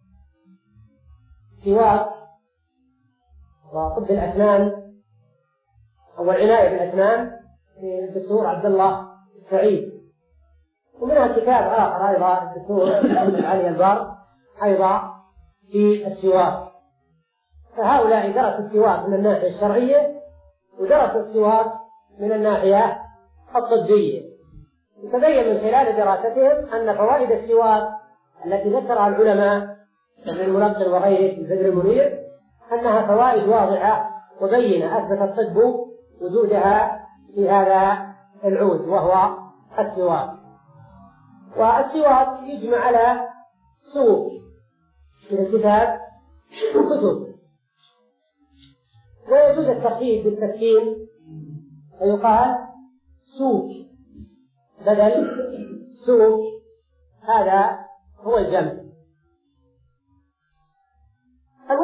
السواك وطب الأسنان أو العناية بالأسنان للدكتور عبد الله السعيد، ومنها كتاب آخر أيضا الدكتور محمد علي البار أيضا في السواك. فهؤلاء درسوا السواك من الناحية الشرعية ودرسوا السواك من الناحية الطبية، وتبين من خلال دراستهم أن فوائد السواك التي ذكرها العلماء ابن المنقر وغيره في بدر المنير أنها فوائد واضحة وبينة أثبت الطب وجودها في هذا العود وهو السواك. والسواك يجمع على سوق من الكتاب والكتب، ويجوز التخفيف بالتسكين ويقال سوق بدل سوق، هذا هو الجمع.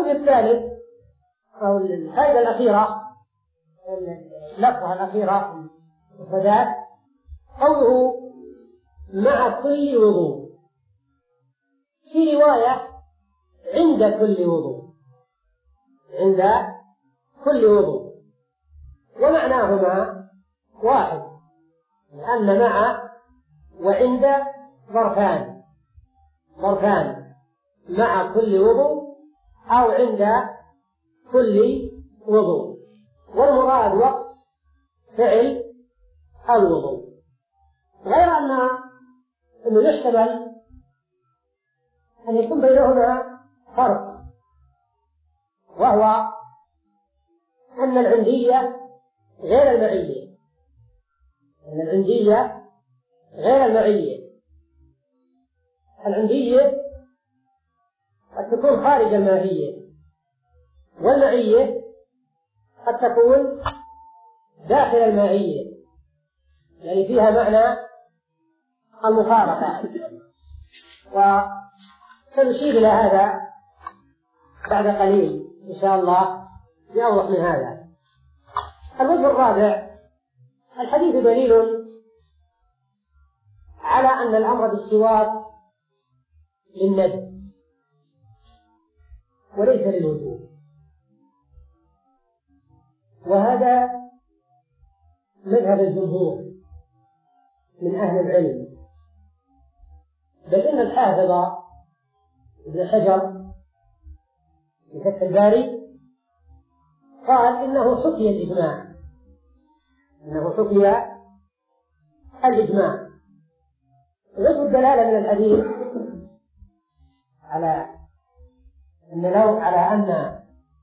الوجه الثالث أو الفائدة الأخيرة، اللفظة الأخيرة الصداد، قوله مع كل وضوء، في رواية عند كل وضوء، عند كل وضوء، ومعناهما واحد، لأن مع وعند ظرفان ظرفان مع كل وضوء أو عند كل وضوء، والمراد وقت فعل الوضوء، غير أن أنه يحتمل أن يكون بينهما فرق، وهو أن العندية غير المعية أن العندية غير المعية العندية قد تكون خارج الماهية، والمعية قد تكون داخل الماهية، يعني فيها معنى المفارقة، وسنشير إلى هذا بعد قليل إن شاء الله يوضح من هذا. الوجه الرابع، الحديث دليل على أن الأمر بالسواك للندب وليس للوجوب، وهذا مذهب الجمهور من أهل العلم، بل إن الحافظ ابن حجر في فتح الباري قال إنه حكي الإجماع إنه حكي الإجماع وجه الدلالة من الحديث على أن لو على أن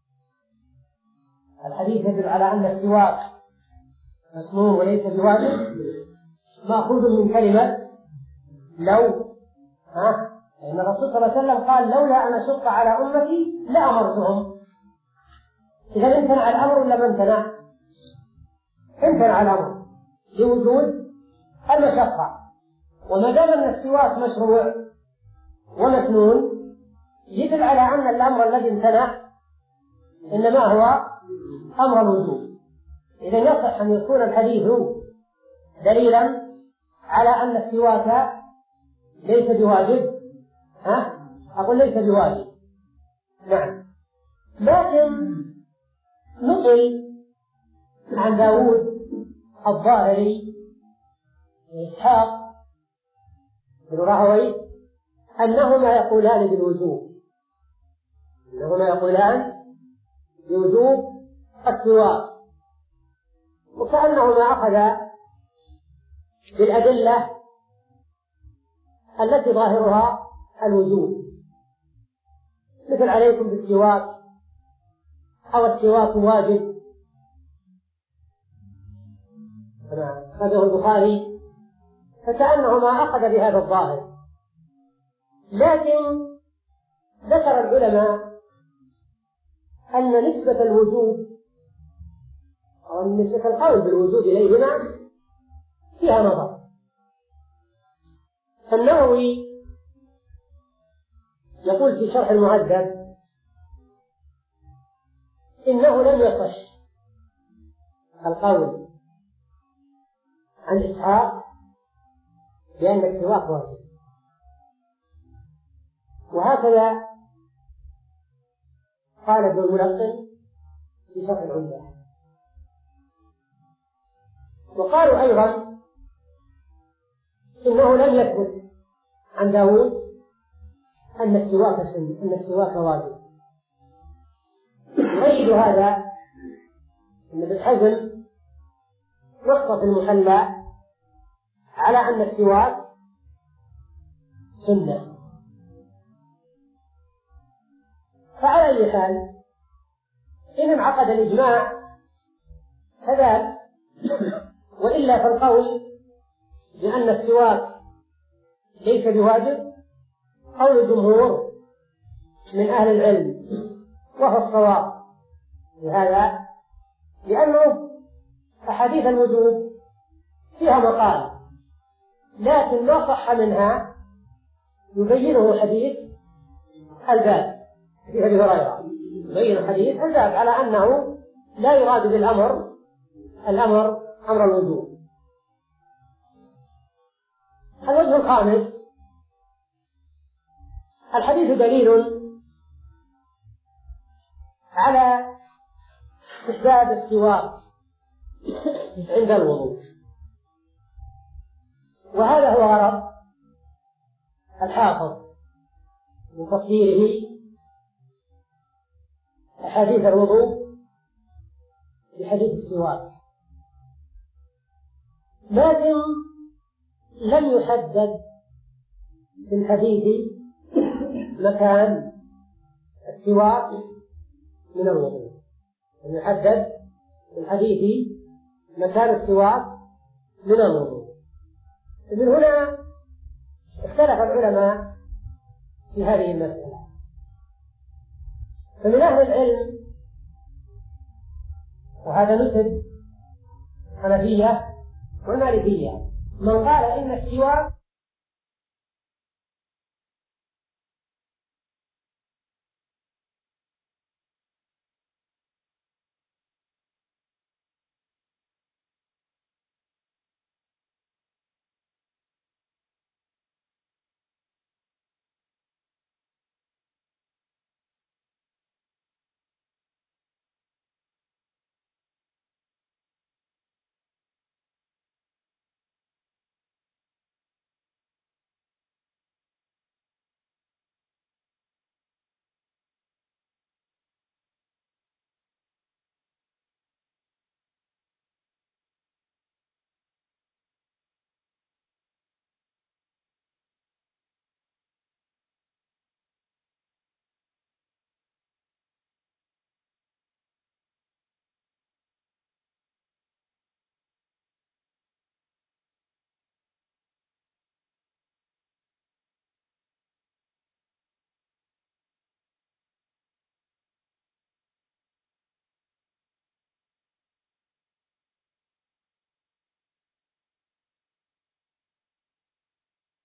الحديث يدل على أن السواك مسنون وليس بواجب مأخوذ من كلمة لو، ها لأن الرسول صلى الله عليه وسلم قال لولا أن أشق على أمتي لأمرتهم. إذا امتنع الأمر ولا ما امتنع؟ امتنع الأمر لوجود المشقة، وما دام أن السواك مشروع ومسنون يدل على أن الأمر الذي امتنع إنما هو أمر الوجوب. إذا يصح أن يكون الحديث دليلا على أن السواك ليس بواجب، ها أقول ليس بواجب، نعم. لكن نقل عن داود الظاهري وإسحاق بن راهويه أنهما يقولان بالوجوب أنهما يقولان بوجوب السواك، وكأنهما أخذ بالأدلة التي ظاهرها الوجوب، مثل عليكم بالسواك أو السواك واجب كما أخذه البخاري، فكأنهما أخذ بهذا الظاهر. لكن ذكر العلماء أن نسبة الوجوب أو نسبة القول بالوجوب إليهما فيها نظر. فالنووي يقول في شرح المهذب إنه لم يصح القول عن إسحاق بأن السواك واجب، وهكذا قال ابن الملقن في شرح العمدة. وقالوا أيضا إنه لم يثبت عن داود أن السواك سنة أن السواك واجب. يؤيد هذا أن ابن حزم نص في المحلى على أن السواك سنة. فعلى أي حال إن انعقد الإجماع فذاك، وإلا فالقول بأن السواك ليس بواجب قول الجمهور من أهل العلم، وهو الصواب لهذا، لأنه أحاديث الوجوب فيها مقال، لكن ما صح منها يبينه حديث الباب حديث أبي هريرة بين الحديث الباب على أنه لا يراد بالأمر الأمر أمر الوجوب. الوجه الخامس: الحديث دليل على استحباب السواك عند الوضوء، وهذا هو غرض الحافظ من تصديره أحاديث الوضوء بحديث السواك، لكن لم يحدد في الحديث مكان السواك من الوضوء، لم يحدد في الحديث مكان السواك من الوضوء. من هنا اختلف العلماء في هذه المسألة، فمن أهل العلم، وهذا نسب الحنفية والمالكية، من قال إن السواك